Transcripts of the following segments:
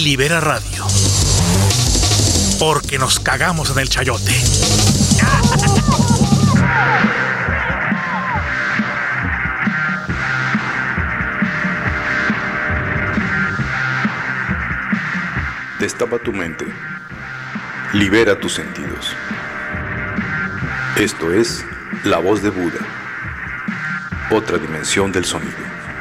Libera Radio. Porque nos cagamos en el chayote. Destapa tu mente. Libera tus sentidos. Esto es La Voz de Buda. Otra dimensión del sonido.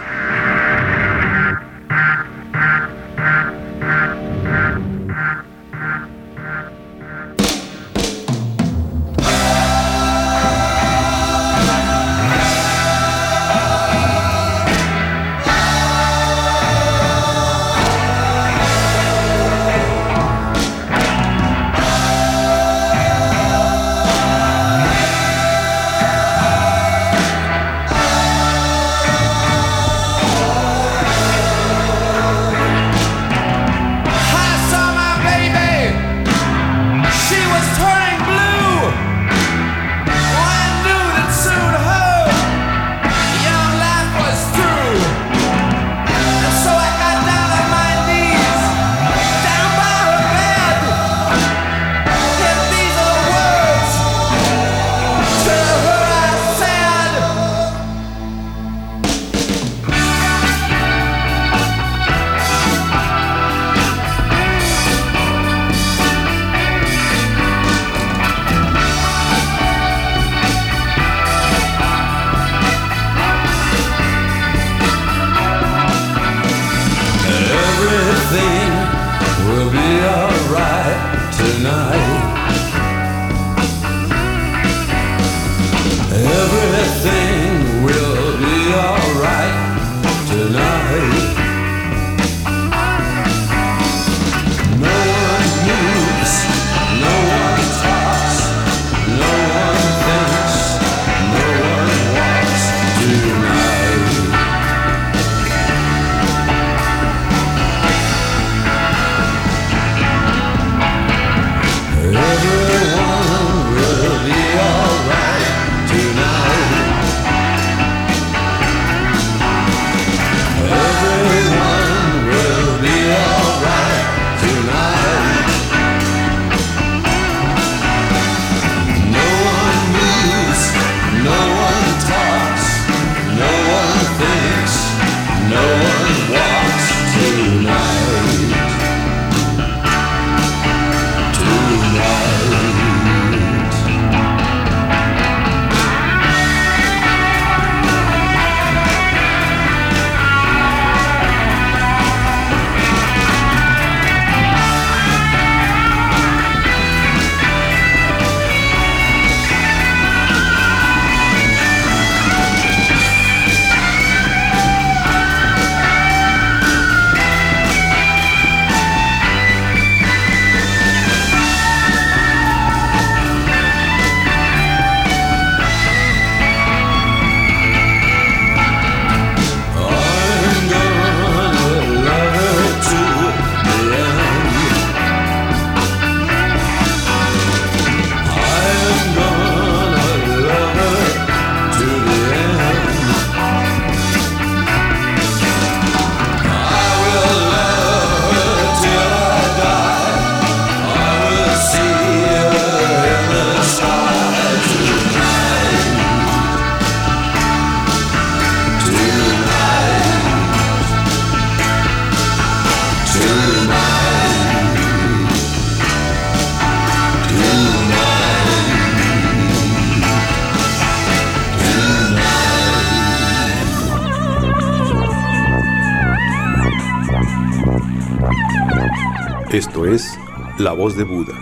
Esto es La Voz de Buda.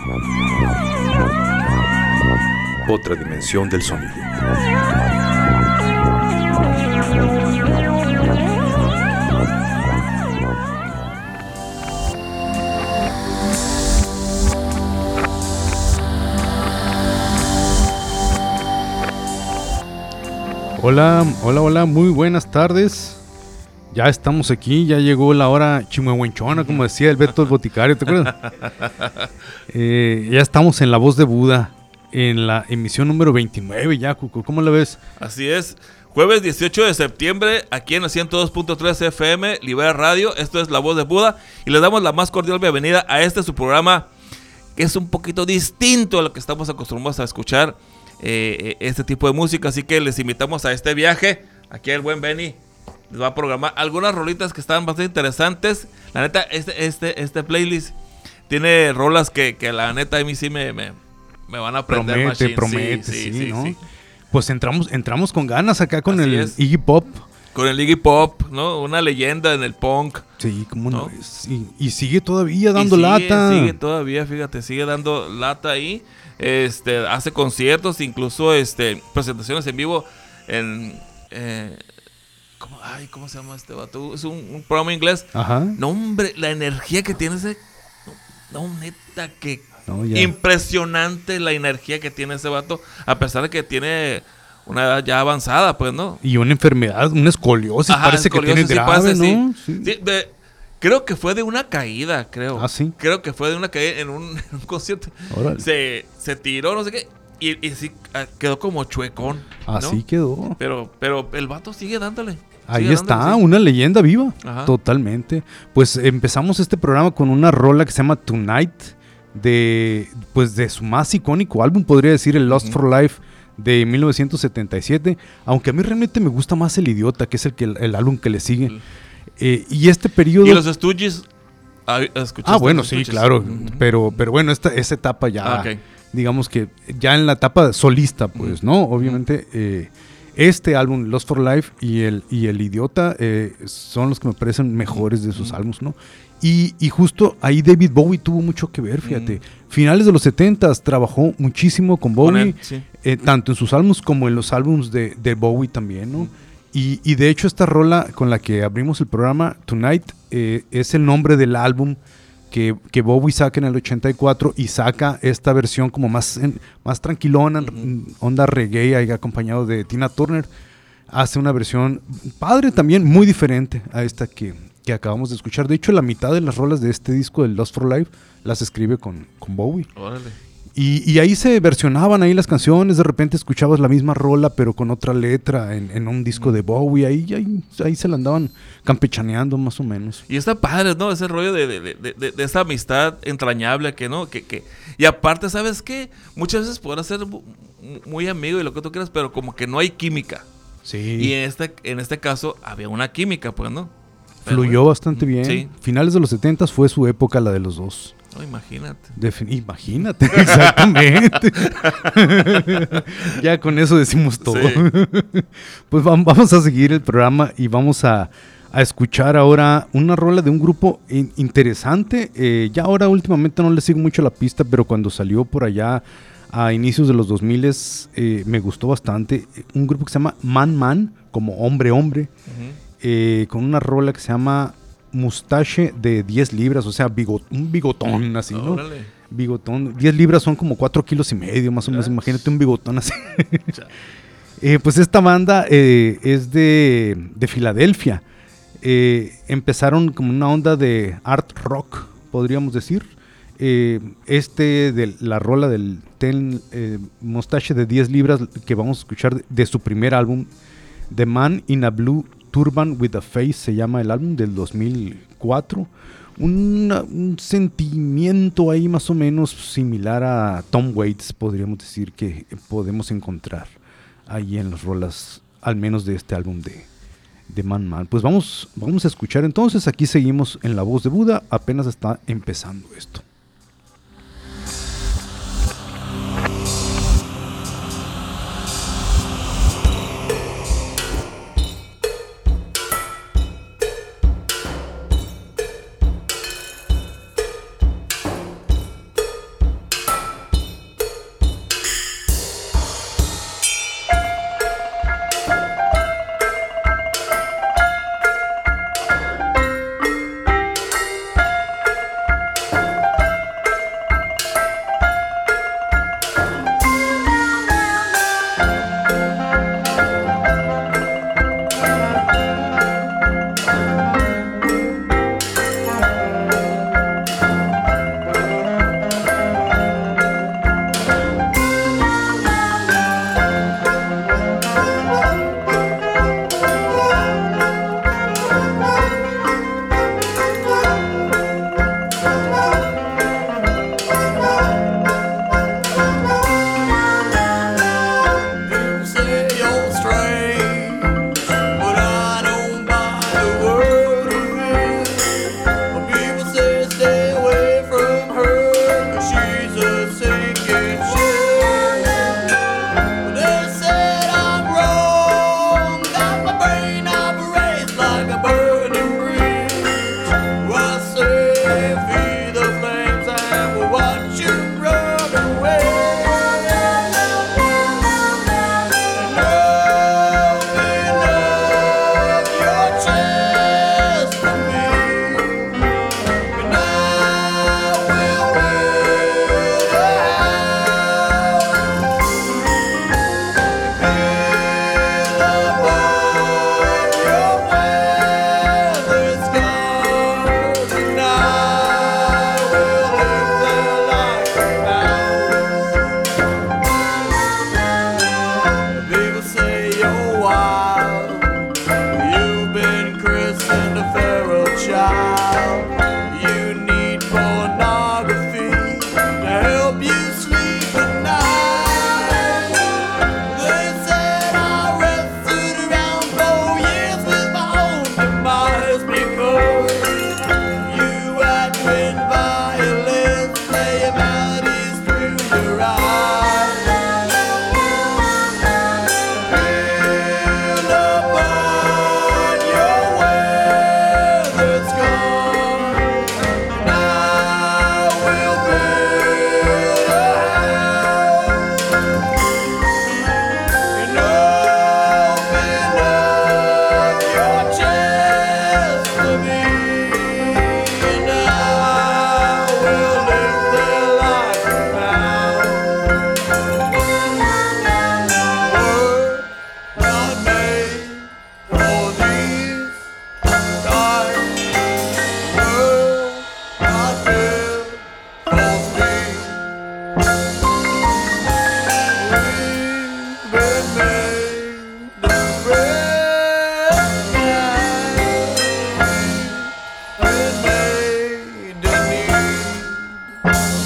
Otra dimensión del sonido. Hola, hola, hola, muy buenas tardes. Ya estamos aquí, ya llegó la hora chimuehuenchona, como decía el Beto el Boticario, ¿te acuerdas? Ya estamos en La Voz de Buda, en la emisión número 29 ya, Cuco, ¿cómo la ves? Así es, Jueves 18 de septiembre, aquí en el 102.3 FM, Libera Radio. Esto es La Voz de Buda. Y les damos la más cordial bienvenida a su programa, que es un poquito distinto a lo que estamos acostumbrados a escuchar, este tipo de música. Así que les invitamos a este viaje. Aquí el buen Benny les va a programar algunas rolitas que están bastante interesantes. La neta, este playlist tiene rolas que la neta a mí sí me van a aprender. Promete, sí, ¿no? Sí. Pues entramos con ganas acá con el Iggy Pop. Con el Iggy Pop, ¿no? Una leyenda en el punk. Sí, cómo no. Y sigue todavía dando lata. Sigue todavía, fíjate, sigue dando lata ahí. Hace conciertos, incluso presentaciones en vivo en... ¿cómo se llama este vato? Es un programa inglés. Ajá. No, hombre, la energía que tiene ese... No, neta, que... Impresionante la energía que tiene ese vato, a pesar de que tiene una edad ya avanzada, pues, ¿no? Y una enfermedad, una escoliosis, parece que tiene grave, ¿no? Sí. Sí, creo que fue de una caída, creo. Ah, sí. Creo que fue de una caída en un concierto. Se tiró, no sé qué, y sí quedó como chuecón, ¿no? Así quedó. Pero el vato sigue dándole. Ahí está, una leyenda viva. Ajá. Totalmente. Pues empezamos este programa con una rola que se llama Tonight, de su más icónico álbum, podría decir, el Lost for Life de 1977, aunque a mí realmente me gusta más El Idiota, que es el álbum que le sigue. Y este periodo... ¿Y los Stooges? Bueno, sí, claro, pero bueno, esa etapa ya, digamos que ya en la etapa solista, pues, ¿no? Obviamente, este álbum, Lost for Life y el Idiota, son los que me parecen mejores de sus álbumes, ¿no? Y justo ahí David Bowie tuvo mucho que ver, fíjate. Finales de los 70s trabajó muchísimo con Bowie, tanto en sus álbumes como en los álbumes de Bowie también, ¿no? Y de hecho esta rola con la que abrimos el programa, Tonight, es el nombre del álbum que Bowie saca en el 84 y saca esta versión como más tranquilona, onda reggae, ahí acompañado de Tina Turner. Hace una versión padre también, muy diferente a esta que acabamos de escuchar. De hecho, la mitad de las rolas de este disco, del Lost for Life, las escribe con Bowie. Órale. Y ahí se versionaban ahí las canciones, de repente escuchabas la misma rola, pero con otra letra en un disco de Bowie. Ahí se la andaban campechaneando más o menos. Y está padre, ¿no? Ese rollo de esa amistad entrañable que, ¿no? Y aparte, ¿sabes qué? Muchas veces podrás ser muy amigo y lo que tú quieras, pero como que no hay química. Sí. Y en este caso había una química, pues, ¿no? Fluyó bastante bien. Sí. Finales de los 70s fue su época, la de los dos. No, imagínate. Imagínate, exactamente. Ya con eso decimos todo. Sí. Pues vamos a seguir el programa y vamos a escuchar ahora una rola de un grupo interesante. Ya ahora últimamente no le sigo mucho la pista, pero cuando salió por allá a inicios de los 2000 me gustó bastante. Un grupo que se llama Man Man, como hombre. Con una rola que se llama Mustache de 10 libras, o sea, un bigotón así, ¿no? Órale. Bigotón, 10 libras son como 4 kilos y medio, más o menos, imagínate un bigotón así. Pues esta banda es de Filadelfia. Empezaron como una onda de art rock, podríamos decir. De la rola del Mustache de 10 libras que vamos a escuchar de su primer álbum, The Man in a Blue Turban with a Face, se llama el álbum del 2004. Un sentimiento ahí más o menos similar a Tom Waits, podríamos decir, que podemos encontrar ahí en las rolas, al menos de este álbum de Man Man. Pues vamos a escuchar entonces. Aquí seguimos en La Voz de Buda, apenas está empezando esto. a feral child. You need pornography to help you sleep at night. They said I wrestled around 4 years with my own demise because you admit violence, play melodies through your eyes. Build upon your weathered scar, and I will build a house and open up your chest for me, and I will lick their life out. Words not made for these times. Words not built for speed. We've been made to recognize. We've been made to need.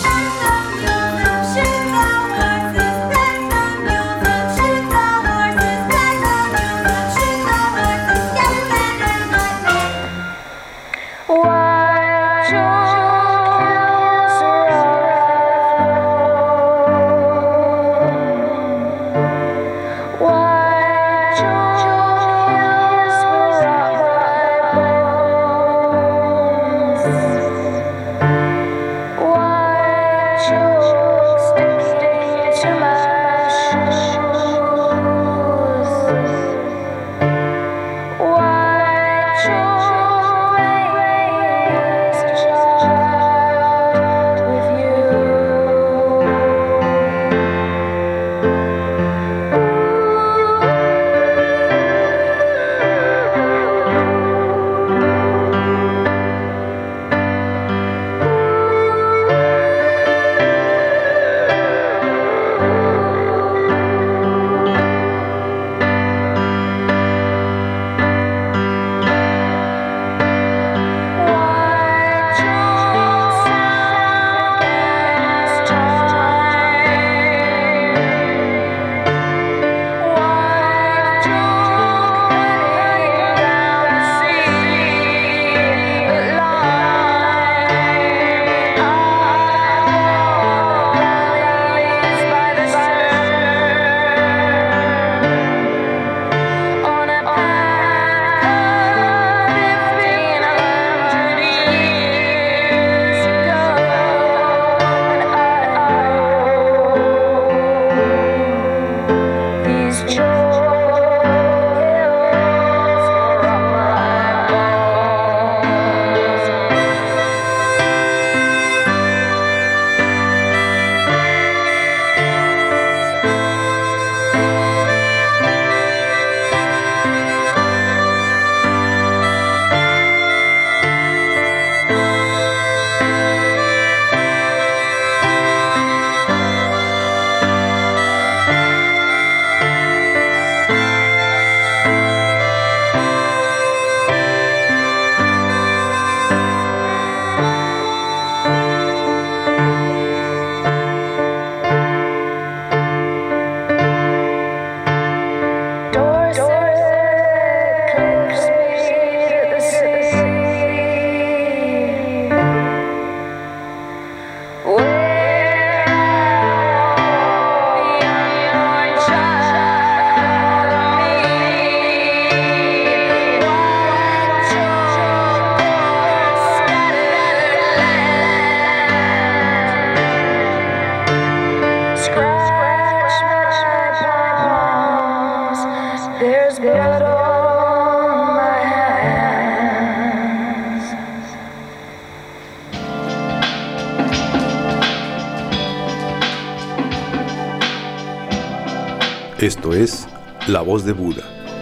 Esto es La Voz de Buda.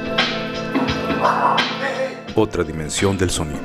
Otra dimensión del sonido.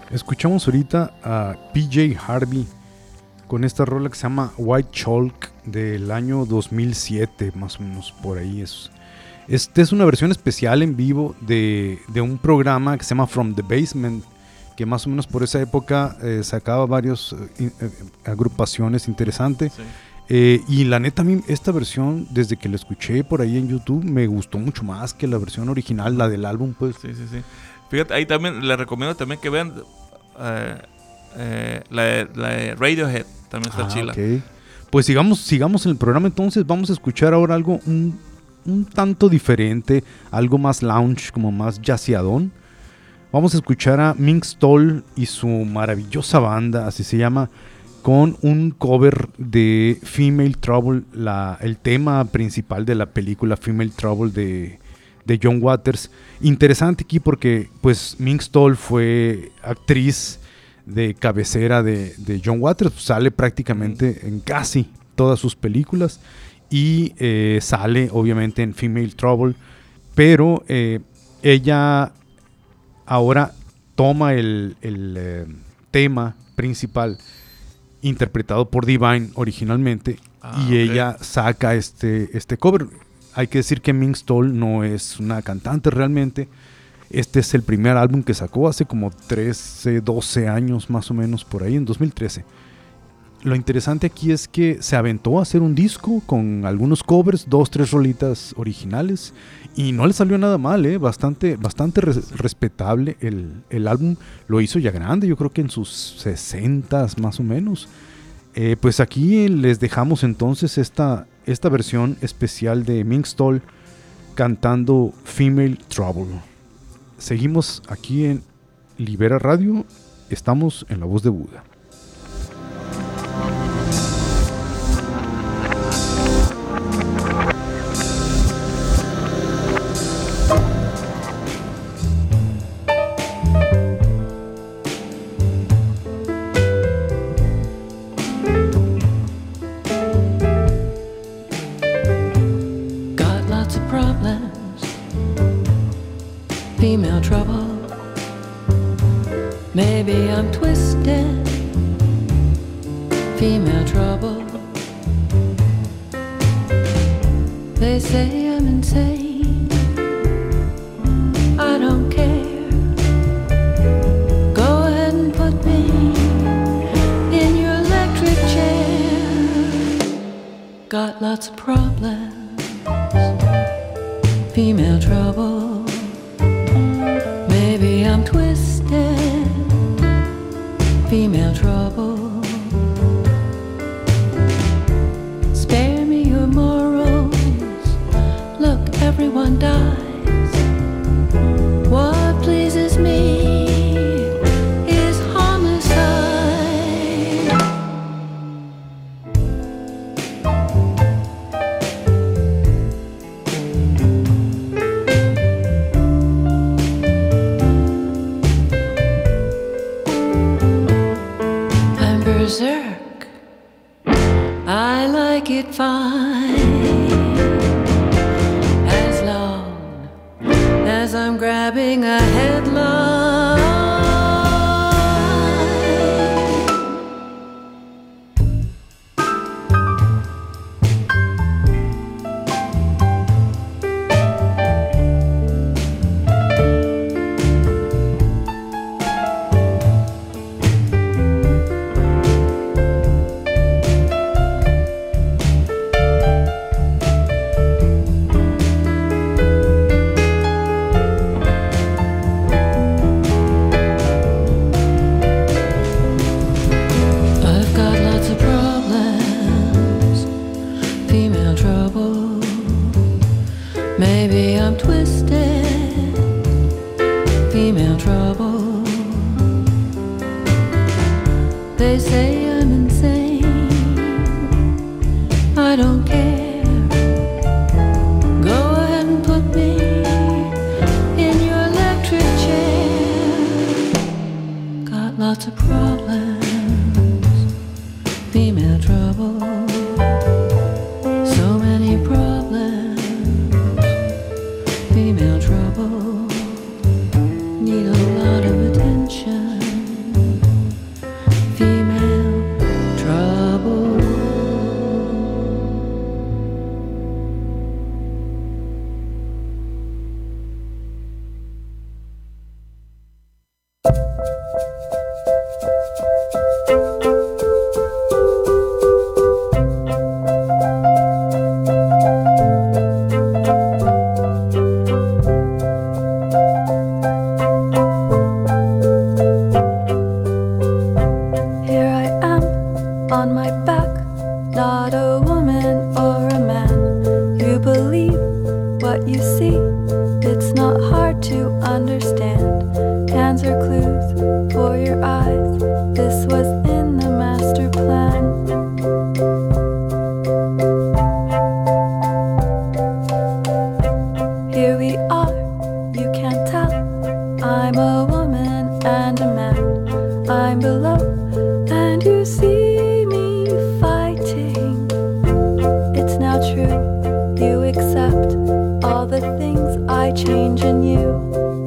Escuchamos ahorita a PJ Harvey con esta rola que se llama White Chalk del año 2007, más o menos por ahí. Esta es una versión especial en vivo de un programa que se llama From the Basement, que más o menos por esa época sacaba varias agrupaciones interesantes. Sí. Y la neta, a mí esta versión, desde que la escuché por ahí en YouTube, me gustó mucho más que la versión original, la del álbum, pues. Sí. Fíjate, ahí también les recomiendo también que vean la de Radiohead, también está chila. Okay. Pues sigamos en el programa entonces. Vamos a escuchar ahora algo un tanto diferente, algo más lounge, como más jazzeadón. Vamos a escuchar a Mink Stole y su maravillosa banda, así se llama, con un cover de Female Trouble, el tema principal de la película Female Trouble de John Waters. Interesante aquí porque pues Mink Stole fue actriz de cabecera de John Waters, sale prácticamente en casi todas sus películas y sale obviamente en Female Trouble, pero ella ahora toma el tema principal interpretado por Divine originalmente y ella saca este cover. Hay que decir que Mink Stole no es una cantante realmente. Este es el primer álbum que sacó hace como 13, 12 años más o menos, por ahí, en 2013. Lo interesante aquí es que se aventó a hacer un disco con algunos covers, 2, 3 rolitas originales, y no le salió nada mal, bastante respetable el álbum. Lo hizo ya grande, yo creo que en sus 60s más o menos. Pues aquí les dejamos entonces esta versión especial de Mink Stole cantando Female Trouble. Seguimos aquí en Libera Radio, estamos en La Voz de Buda. Female trouble. Maybe I'm twisted. Female trouble. They say I'm insane. I don't care. Go ahead and put me in your electric chair. Got lots of problems. Female trouble. Maybe I'm twisted. Female trouble. Spare me your morals. Look, everyone dies. What pleases me is homicide. Berserk, I like it fine, as long as I'm grabbing a headline. They say I'm insane. I don't care. Go ahead and put me in your electric chair. Got lots of problems. Female trouble. So many problems. Female trouble. Need a lot of attention. I'm below, and you see me fighting. It's now true, you accept all the things I change in you.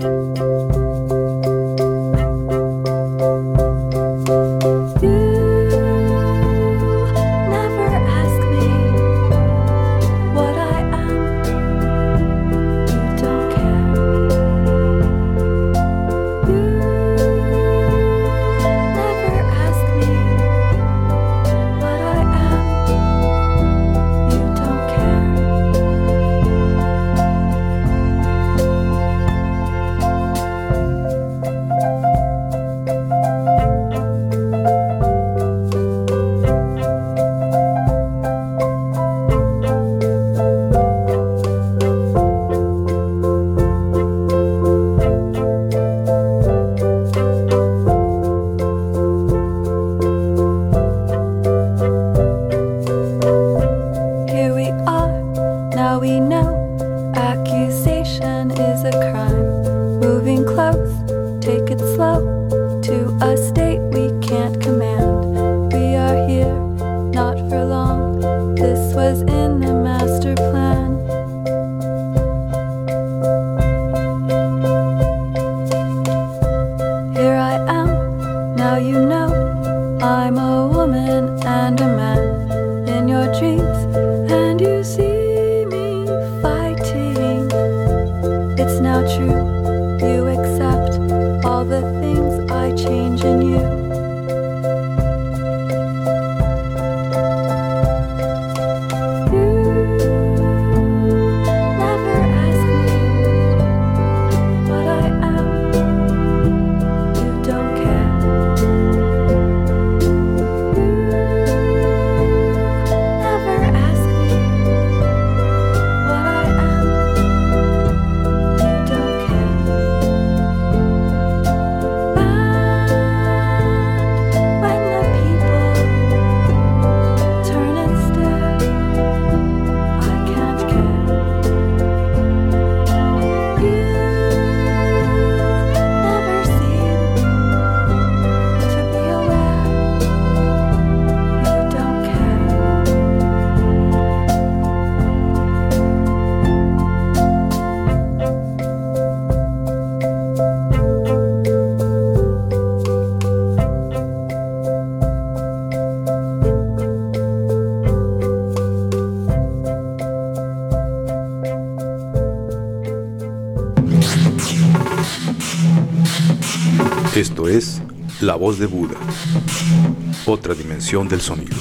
Esto es La Voz de Buda, otra dimensión del sonido.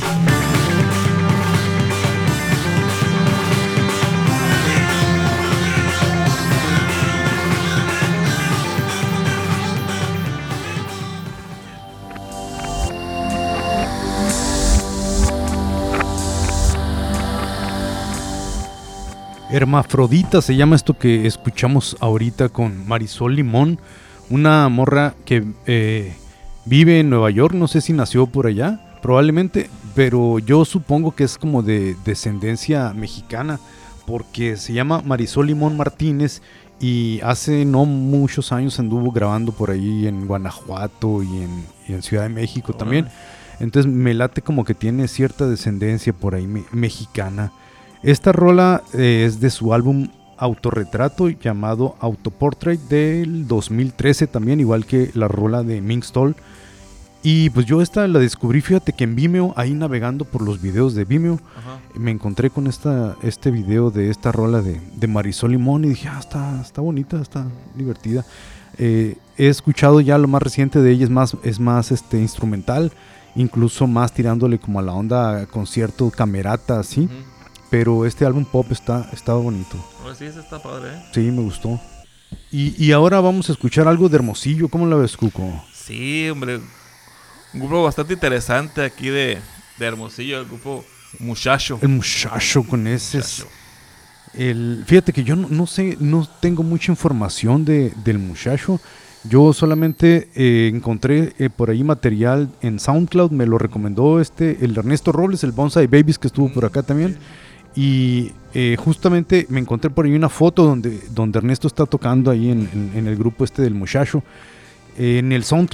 Hermafrodita se llama esto que escuchamos ahorita con Marisol Limón, una morra que vive en Nueva York. No sé si nació por allá, probablemente, pero yo supongo que es como de descendencia mexicana, porque se llama Marisol Limón Martínez y hace no muchos años anduvo grabando por ahí en Guanajuato y en Ciudad de México también. Entonces me late como que tiene cierta descendencia por ahí mexicana. Esta rola es de su álbum Autorretrato llamado Autoportrait del 2013 también, igual que la rola de Mink Stole. Y pues yo esta la descubrí, fíjate que en Vimeo, ahí navegando por los videos de Vimeo, me encontré con este video de esta rola de Marisol Limón y dije, está bonita, está divertida. He escuchado ya lo más reciente de ella, es más instrumental, incluso más tirándole como a la onda concierto, camerata, así. Pero este álbum pop estaba bonito. Sí, ese está padre, ¿eh? Sí, me gustó. Y ahora vamos a escuchar algo de Hermosillo. ¿Cómo la ves, Cuco? Sí, hombre. Un grupo bastante interesante aquí de Hermosillo, el grupo Muchacho. El Muchacho con ese. Fíjate que yo no sé, no tengo mucha información del Muchacho. Yo solamente encontré por ahí material en SoundCloud. Me lo recomendó el Ernesto Robles, el Bonsai Babies, que estuvo por acá también. Y justamente me encontré por ahí una foto donde Ernesto está tocando ahí en el grupo del Muchacho. En el SoundCloud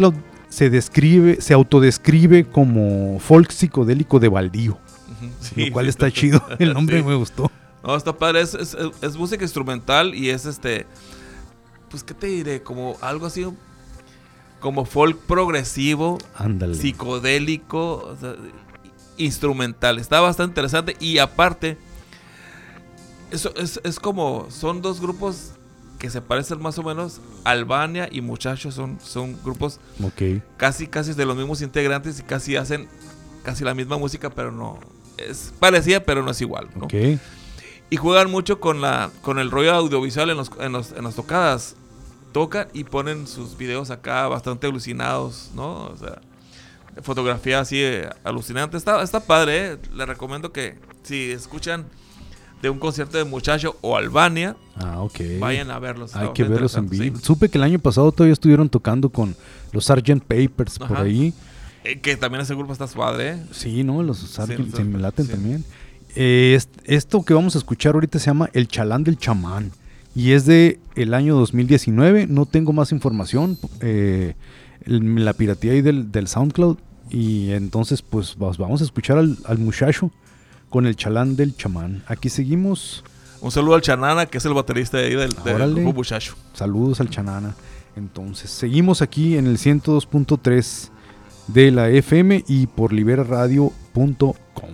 se autodescribe como folk psicodélico de baldío. Sí, lo cual está chido. El nombre me gustó. No, está padre. Es música instrumental y es pues, ¿qué te diré? Como algo así, como folk progresivo. Ándale. Psicodélico, o sea, instrumental. Está bastante interesante y aparte, eso es como, son dos grupos que se parecen más o menos. Albania y Muchachos son grupos casi de los mismos integrantes y casi hacen casi la misma música, pero no es parecida, pero no es igual, ¿no? Y juegan mucho con el rollo audiovisual en las tocadas. Tocan y ponen sus videos acá bastante alucinados, ¿no? O sea, fotografía así alucinante. Está padre, ¿eh? Les recomiendo que si escuchan de un concierto de Muchacho o Albania, vayan a verlos. Hay que verlos en vivo. Sí. Supe que el año pasado todavía estuvieron tocando con los Sgt. Papers por ahí. Que también ese grupo está padre, ¿eh? Sí, ¿no? Los Sgt. Se me laten también. Esto que vamos a escuchar ahorita se llama El Chalán del Chamán y es de el año 2019. No tengo más información. La pirateé ahí del SoundCloud. Y entonces pues vamos a escuchar al muchacho con El Chalán del Chamán. Aquí seguimos. Un saludo al Chanana, que es el baterista de ahí del grupo Muchacho. Saludos al Chanana. Entonces seguimos aquí en el 102.3 de la FM y por liberaradio.com.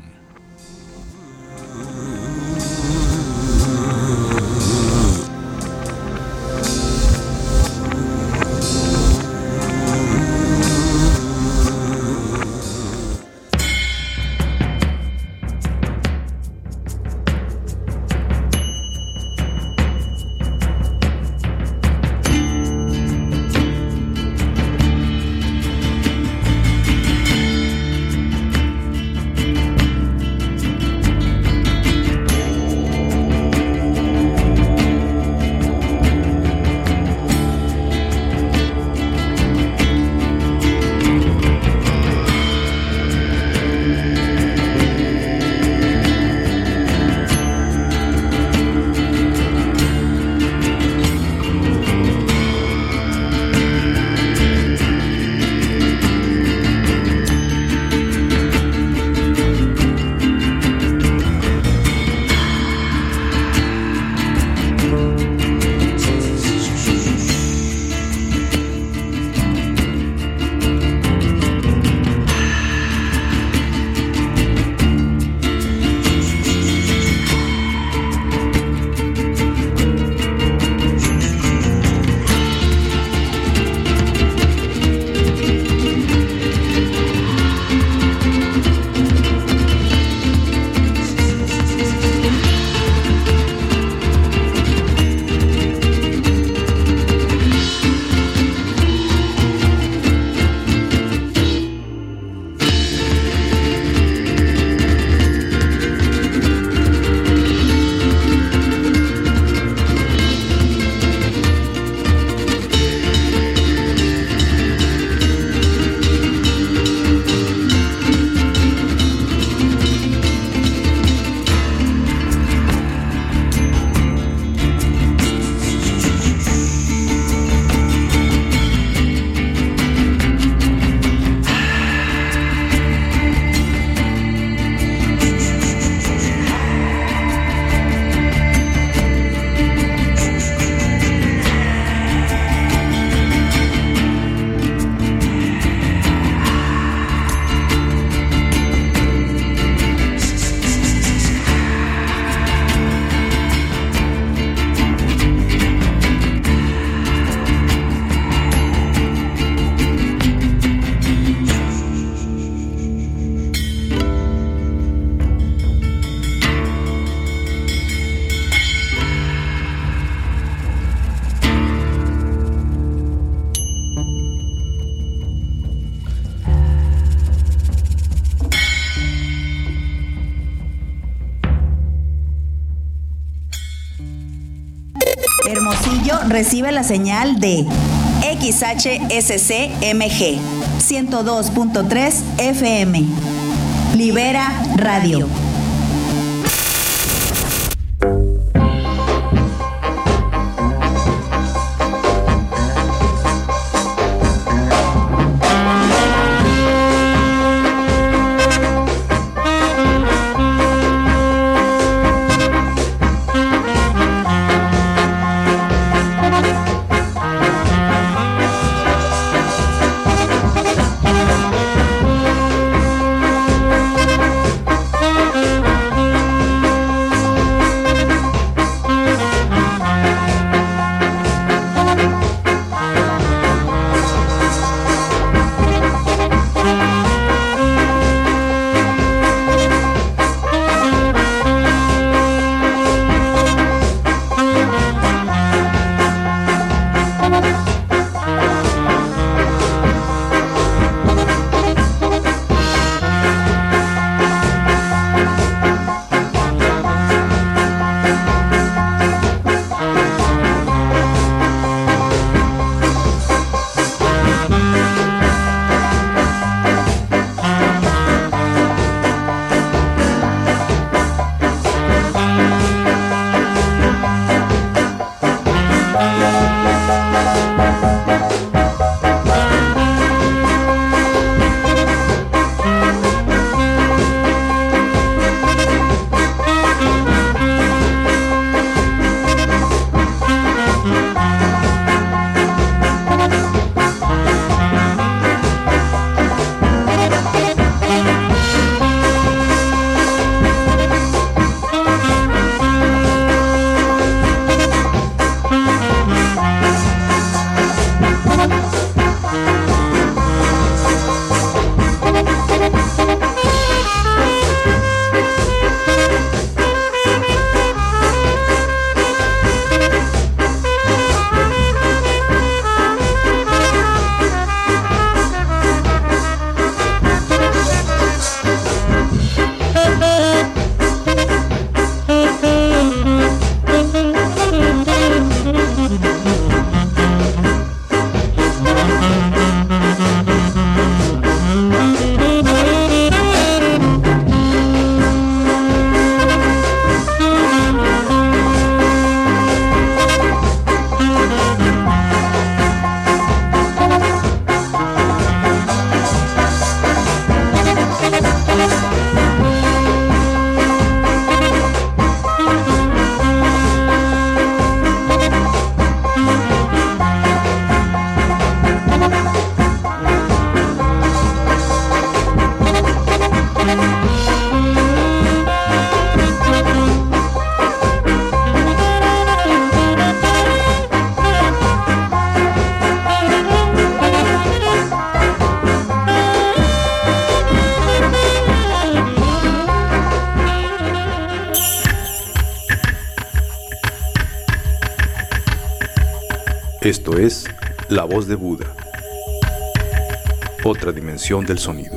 Hermosillo recibe la señal de XHSCMG 102.3 FM. Libera Radio. Esto es La Voz de Buda. Otra dimensión del sonido.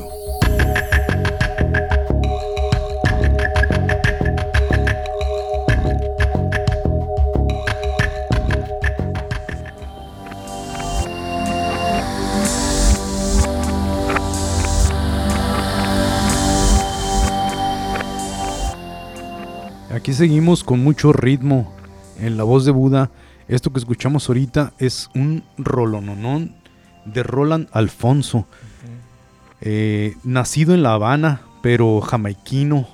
Aquí seguimos con mucho ritmo en La Voz de Buda. Esto que escuchamos ahorita es un rolononón de Roland Alfonso. Nacido en La Habana, pero jamaiquino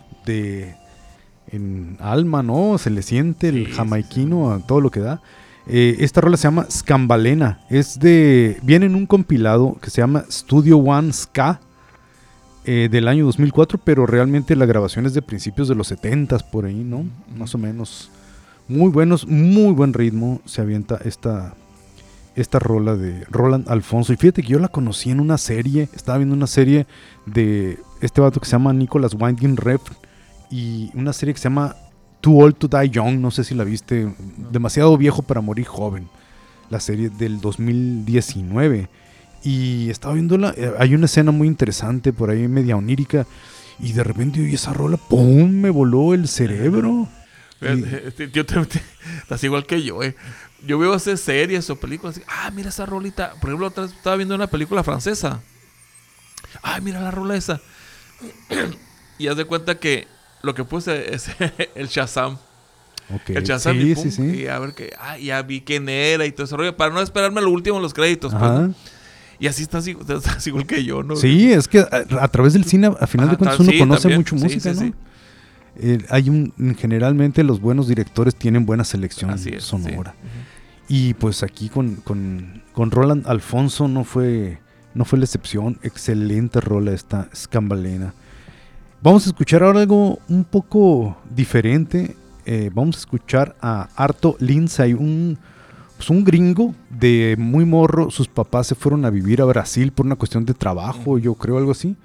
en alma, ¿no? Se le siente el jamaiquino a todo lo que da. Esta rola se llama Scambalena. Viene en un compilado que se llama Studio One Ska. Del año 2004, pero realmente la grabación es de principios de los 70s por ahí, ¿no? Más o menos. Muy buenos, muy buen ritmo se avienta esta rola de Roland Alfonso. Y fíjate que yo la conocí en una serie, estaba viendo una serie de este vato que se llama Nicholas Winding Refn y una serie que se llama Too Old to Die Young, no sé si la viste, Demasiado Viejo para Morir Joven, la serie del 2019. Y estaba viéndola, hay una escena muy interesante por ahí, media onírica, y de repente oí esa rola, ¡pum! Me voló el cerebro. Estás igual que yo, Yo veo esas series o películas, mira esa rolita. Por ejemplo, otra vez estaba viendo una película francesa. Mira la rola esa. Y haz de cuenta que lo que puse es el Shazam. Okay. El Shazam y a ver que, ya vi quién era y todo ese rollo, para no esperarme lo último en los créditos. Pues, ¿no? Y así estás igual que yo, ¿no? Sí, es que a través del cine, a final de cuentas, uno conoce también mucho música, ¿no? Generalmente los buenos directores tienen buena selección sonora. Y pues aquí con Roland Alfonso no fue la excepción. Excelente rola esta Scambalena. Vamos a escuchar ahora algo un poco diferente. Vamos a escuchar a Arto Lindsay, un gringo de muy morro. Sus papás se fueron a vivir a Brasil por una cuestión de trabajo, yo creo, algo así.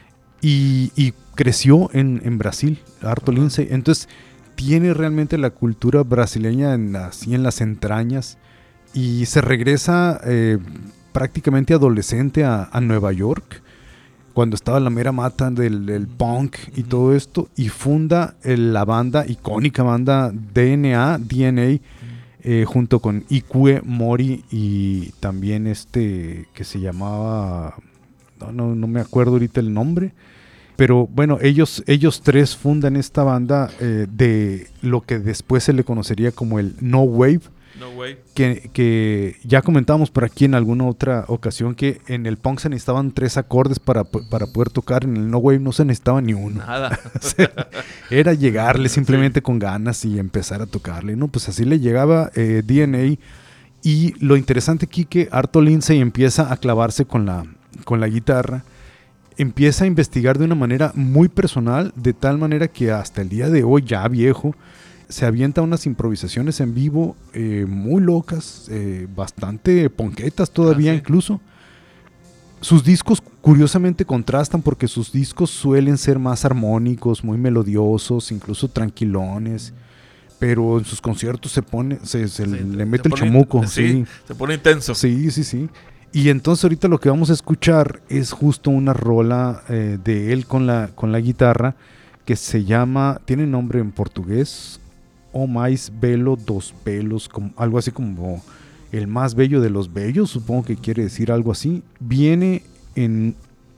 Y creció en Brasil, Arto Lindsay. Entonces tiene realmente la cultura brasileña así en las entrañas. Y se regresa prácticamente adolescente a Nueva York, cuando estaba la mera mata del punk y todo esto. Y funda la icónica banda DNA, junto con Ikue Mori y también que se llamaba, no me acuerdo ahorita el nombre, pero bueno, ellos tres fundan esta banda de lo que después se le conocería como el No Wave. Que ya comentábamos por aquí en alguna otra ocasión que en el punk se necesitaban 3 acordes para poder tocar. En el No Wave no se necesitaba ni uno. Nada. O sea, era llegarle simplemente con ganas y empezar a tocarle, ¿no? Pues así le llegaba DNA. Y lo interesante aquí que Arto Lindsay empieza a clavarse con la guitarra, empieza a investigar de una manera muy personal, de tal manera que hasta el día de hoy, ya viejo, se avienta unas improvisaciones en vivo muy locas, bastante ponquetas todavía incluso. Sus discos curiosamente contrastan porque sus discos suelen ser más armónicos, muy melodiosos, incluso tranquilones. Pero en sus conciertos le mete el chamuco. Se pone intenso. Sí. Y entonces ahorita lo que vamos a escuchar es justo una rola de él con la guitarra que se llama, tiene nombre en portugués, O Mais Belo dos Belos, algo así como el más bello de los bellos, supongo que quiere decir algo así. Viene en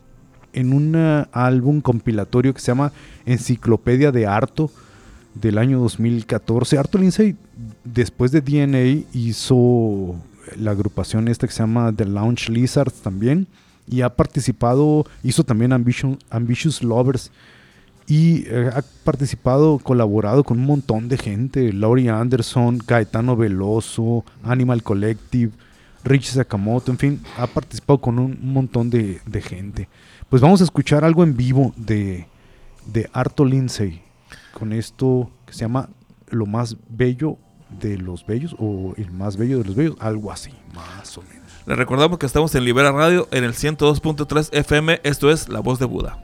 un álbum compilatorio que se llama Enciclopedia de Arto del año 2014. Arto Lindsay, después de DNA, hizo la agrupación esta que se llama The Lounge Lizards también, y ha participado, hizo también Ambitious Lovers, y ha colaborado con un montón de gente: Laurie Anderson, Caetano Veloso, Animal Collective, Richie Sakamoto, en fin, ha participado con un montón de gente. Pues vamos a escuchar algo en vivo de Arto Lindsay, con esto que se llama Lo Más Bello de los Bellos, o El Más Bello de los Bellos, algo así, más o menos. Les recordamos que estamos en Libera Radio, en el 102.3 FM, esto es La Voz de Buda.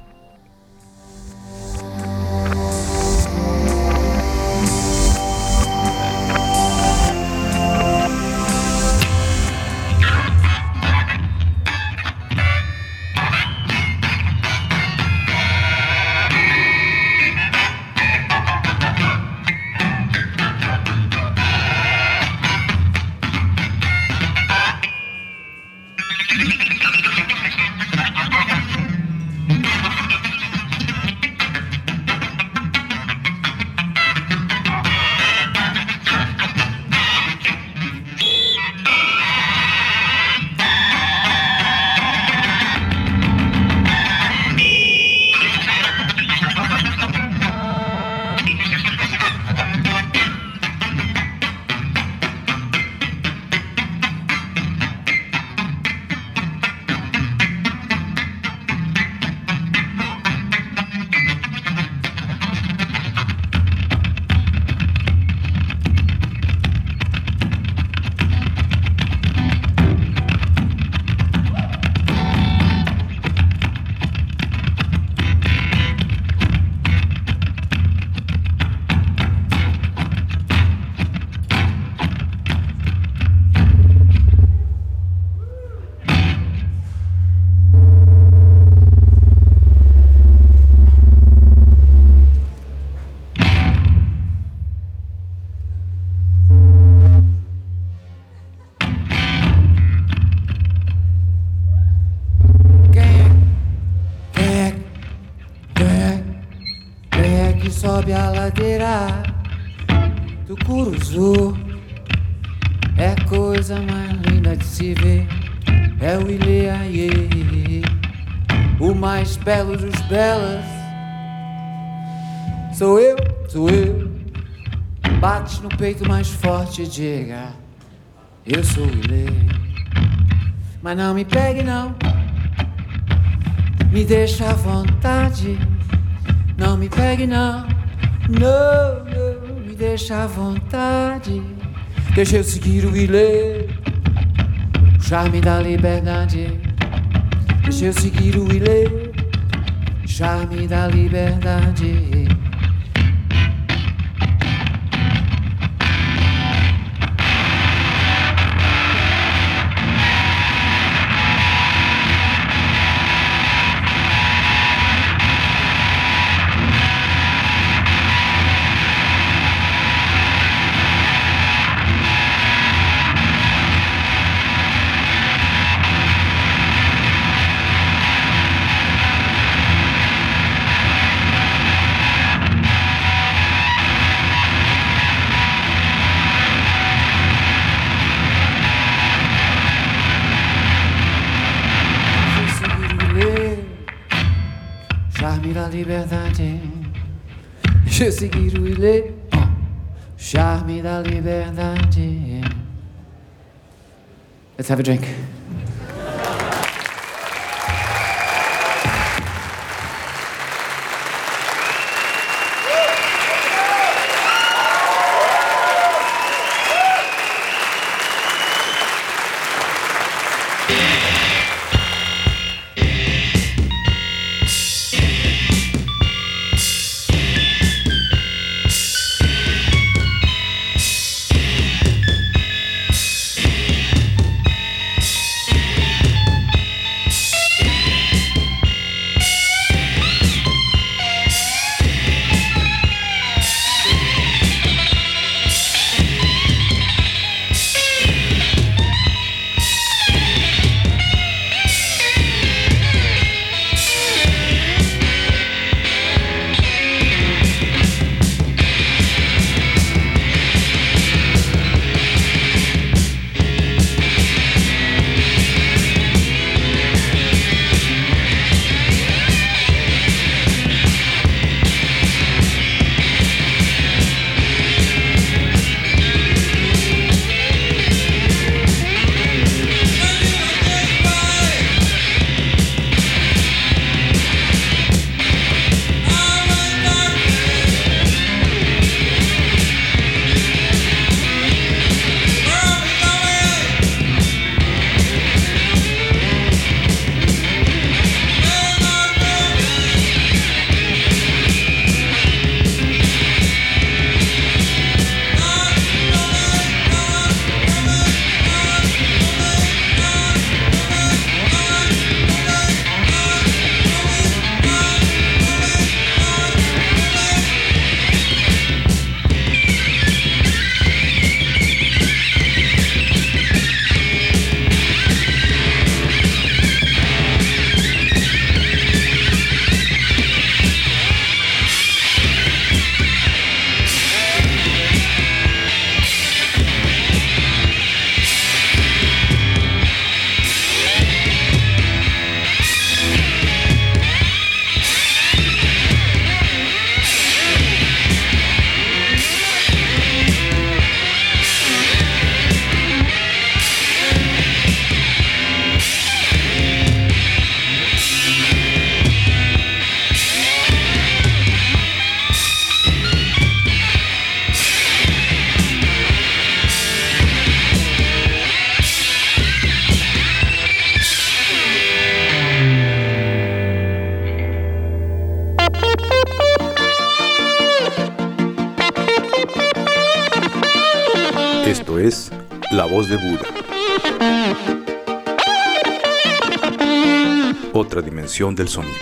que sobe a ladeira do Curuzu. É a coisa mais linda de se ver. É o Ileaie, o mais belo dos belas. Sou eu. Bate no peito mais forte e diga: eu sou o Ilê. Mas não me pegue não, me deixa à vontade. Não me pegue não, não, me deixa à vontade. Deixa eu seguir o Ilê, o charme da liberdade. Deixa eu seguir o Ilê, o charme da liberdade. Liberdade, deixa eu seguir o Ilê, charme da liberdade. Let's have a drink. Esto es La Voz de Buda. Otra dimensión del sonido.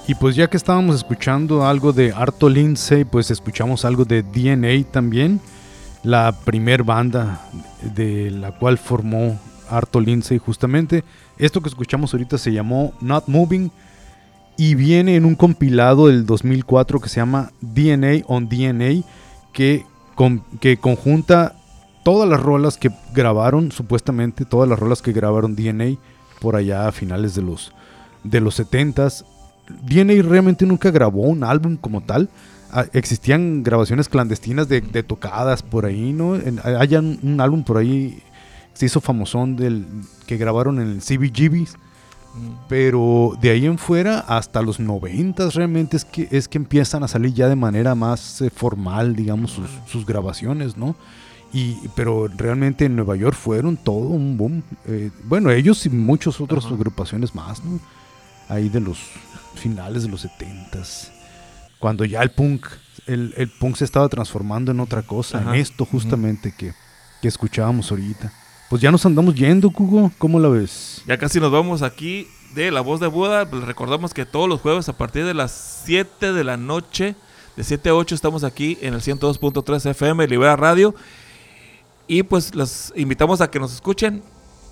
Y pues ya que estábamos escuchando algo de Arto Lindsay, pues escuchamos algo de DNA también, la primer banda de la cual formó Arto Lindsay justamente. Esto que escuchamos ahorita se llamó Not Moving y viene en un compilado del 2004 que se llama DNA on DNA, que conjunta todas las rolas que grabaron, supuestamente todas las rolas que grabaron DNA por allá a finales de los 70s. DNA realmente nunca grabó un álbum como tal. Existían grabaciones clandestinas de tocadas por ahí, ¿no? Hay un álbum por ahí se hizo famosón que grabaron en el CBGBs, pero de ahí en fuera hasta los 90s realmente es que empiezan a salir ya de manera más formal, digamos, sus grabaciones, ¿no? Pero realmente en Nueva York fueron todo un boom. Bueno, ellos y muchas otras agrupaciones más, ¿no? Ahí de los finales de los 70s, cuando ya el punk se estaba transformando en otra cosa, en esto justamente que escuchábamos ahorita. Pues ya nos andamos yendo, Cugo, ¿cómo la ves? Ya casi nos vamos aquí de La Voz de Buda. Pues recordamos que todos los jueves a partir de las 7 de la noche, de 7 a 8 estamos aquí en el 102.3 FM, Libera Radio. Y pues los invitamos a que nos escuchen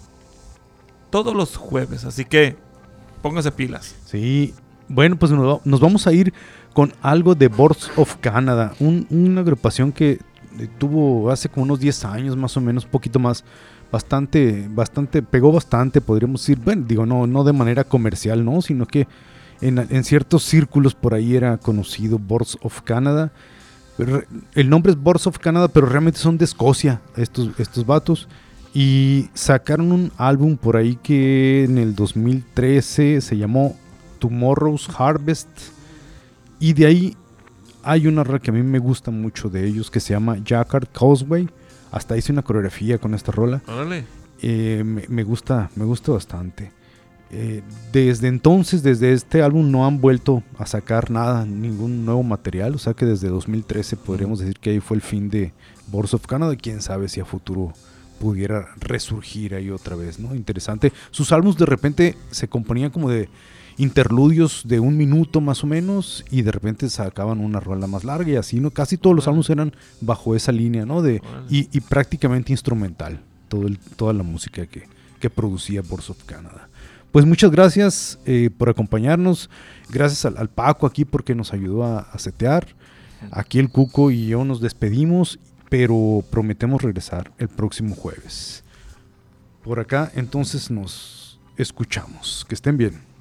todos los jueves, así que pónganse pilas. Sí, bueno, pues nos vamos a ir con algo de Boards of Canada, una agrupación que tuvo hace como unos 10 años más o menos, un poquito más, bastante, pegó bastante, podríamos decir, bueno, digo, no de manera comercial, ¿no? Sino que en ciertos círculos por ahí era conocido Boards of Canada. El nombre es Boards of Canada, pero realmente son de Escocia estos vatos. Y sacaron un álbum por ahí que en el 2013 se llamó Tomorrow's Harvest. Y de ahí hay una rola que a mí me gusta mucho de ellos que se llama Jacquard Causeway. Hasta hice una coreografía con esta rola. Órale. Me gusta bastante. Desde entonces, desde este álbum no han vuelto a sacar nada, ningún nuevo material. O sea que desde 2013 podríamos decir que ahí fue el fin de Boards of Canada. Quién sabe si a futuro pudiera resurgir ahí otra vez, ¿no? Interesante. Sus álbumes de repente se componían como de interludios de 1 minuto más o menos y de repente sacaban una rola más larga y así, ¿no? Casi todos los álbumes eran bajo esa línea, ¿no? Y prácticamente instrumental toda la música que producía Boards of Canada. Pues muchas gracias por acompañarnos. Gracias al Paco aquí porque nos ayudó a setear. Aquí el Cuco y yo nos despedimos, pero prometemos regresar el próximo jueves. Por acá entonces nos escuchamos. Que estén bien.